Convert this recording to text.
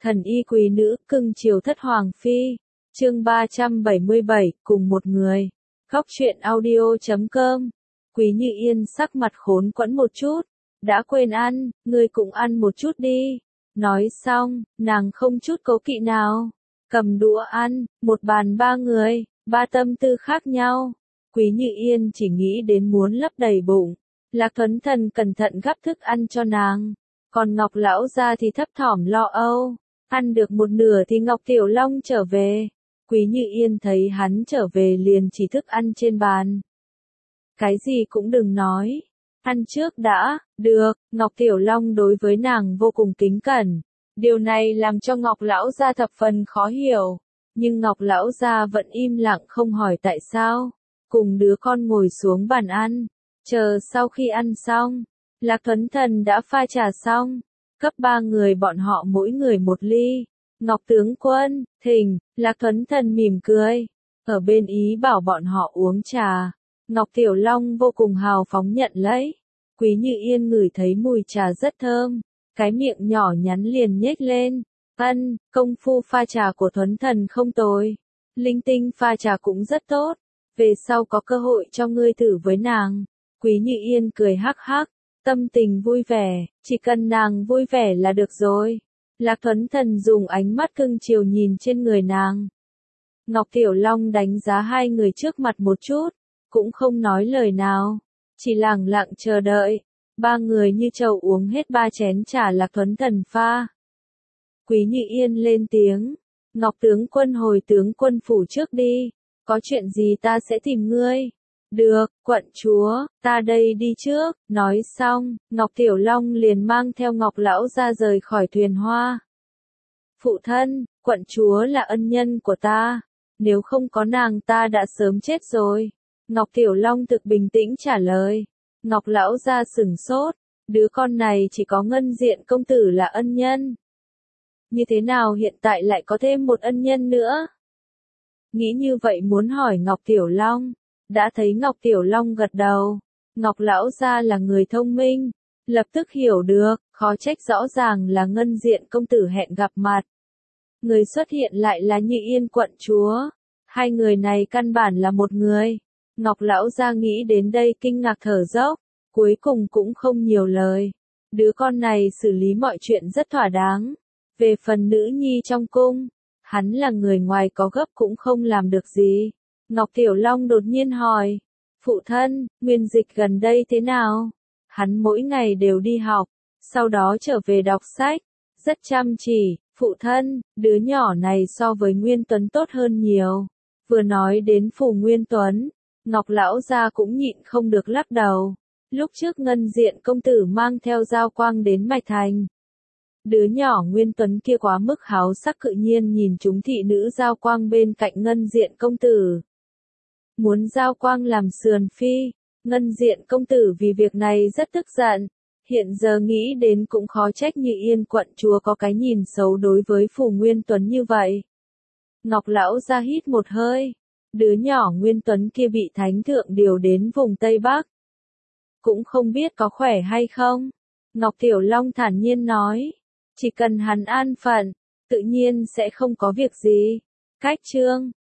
Thần y quý nữ, cưng chiều thất hoàng phi. Chương 377, cùng một người. Góc truyện audio.com. Quý Như Yên sắc mặt khốn quẫn một chút. Đã quên ăn, ngươi cũng ăn một chút đi. Nói xong, nàng không chút cố kỵ nào. Cầm đũa ăn, một bàn ba người, ba tâm tư khác nhau. Quý Như Yên chỉ nghĩ đến muốn lấp đầy bụng. Lạc Thuấn Thần cẩn thận gắp thức ăn cho nàng. Còn Ngọc lão gia thì thấp thỏm lo âu. Ăn được một nửa thì Ngọc Tiểu Long trở về. Quý Như Yên thấy hắn trở về liền chỉ thức ăn trên bàn. Cái gì cũng đừng nói. Ăn trước đã, được, Ngọc Tiểu Long đối với nàng vô cùng kính cẩn. Điều này làm cho Ngọc lão gia thập phần khó hiểu. Nhưng Ngọc lão gia vẫn im lặng không hỏi tại sao. Cùng đứa con ngồi xuống bàn ăn. Chờ sau khi ăn xong, Lạc Thuấn Thần đã pha trà xong. Cấp ba người bọn họ mỗi người một ly. Ngọc tướng quân, thỉnh, Lạc Thuấn Thần mỉm cười. Ở bên ý bảo bọn họ uống trà. Ngọc Tiểu Long vô cùng hào phóng nhận lấy. Quý Như Yên ngửi thấy mùi trà rất thơm. Cái miệng nhỏ nhắn liền nhếch lên. Ân, công phu pha trà của Thuấn Thần không tồi. Linh tinh pha trà cũng rất tốt. Về sau có cơ hội cho ngươi thử với nàng. Quý Như Yên cười hắc hắc. Tâm tình vui vẻ, chỉ cần nàng vui vẻ là được rồi. Lạc Thuấn Thần dùng ánh mắt cưng chiều nhìn trên người nàng. Ngọc Tiểu Long đánh giá hai người trước mặt một chút, cũng không nói lời nào, chỉ lặng lặng chờ đợi. Ba người như trâu uống hết ba chén trà Lạc Thuấn Thần pha. Quý Như Yên lên tiếng, Ngọc tướng quân hồi tướng quân phủ trước đi, có chuyện gì ta sẽ tìm ngươi. Được, quận chúa, ta đây đi trước. Nói xong, Ngọc Tiểu Long liền mang theo Ngọc lão ra rời khỏi thuyền hoa. Phụ thân, quận chúa là ân nhân của ta. Nếu không có nàng ta đã sớm chết rồi. Ngọc Tiểu Long thực bình tĩnh trả lời. Ngọc lão ra sửng sốt. Đứa con này chỉ có Ngân Diện công tử là ân nhân. Như thế nào hiện tại lại có thêm một ân nhân nữa? Nghĩ như vậy muốn hỏi Ngọc Tiểu Long. Đã thấy Ngọc Tiểu Long gật đầu. Ngọc lão gia là người thông minh. Lập tức hiểu được, khó trách rõ ràng là Ngân Diện công tử hẹn gặp mặt. Người xuất hiện lại là Như Yên quận chúa. Hai người này căn bản là một người. Ngọc lão gia nghĩ đến đây kinh ngạc thở dốc. Cuối cùng cũng không nhiều lời. Đứa con này xử lý mọi chuyện rất thỏa đáng. Về phần nữ nhi trong cung, hắn là người ngoài có gấp cũng không làm được gì. Ngọc Tiểu Long đột nhiên hỏi, phụ thân, Nguyên Dịch gần đây thế nào? Hắn mỗi ngày đều đi học, sau đó trở về đọc sách, rất chăm chỉ, phụ thân, đứa nhỏ này so với Nguyên Tuấn tốt hơn nhiều. Vừa nói đến Phủ Nguyên Tuấn, Ngọc lão gia cũng nhịn không được lắc đầu. Lúc trước Ngân Diện công tử mang theo Giao Quang đến Mạch Thành. Đứa nhỏ Nguyên Tuấn kia quá mức háo sắc cự nhiên nhìn chúng thị nữ Giao Quang bên cạnh Ngân Diện công tử. Muốn Giao Quang làm sườn phi, Ngân Diện công tử vì việc này rất tức giận. Hiện giờ nghĩ đến cũng khó trách Như Yên quận chúa có cái nhìn xấu đối với Phủ Nguyên Tuấn như vậy. Ngọc lão ra hít một hơi. Đứa nhỏ Nguyên Tuấn kia bị thánh thượng điều đến vùng Tây Bắc. Cũng không biết có khỏe hay không. Ngọc Tiểu Long thản nhiên nói. Chỉ cần hắn an phận, tự nhiên sẽ không có việc gì. Cách chương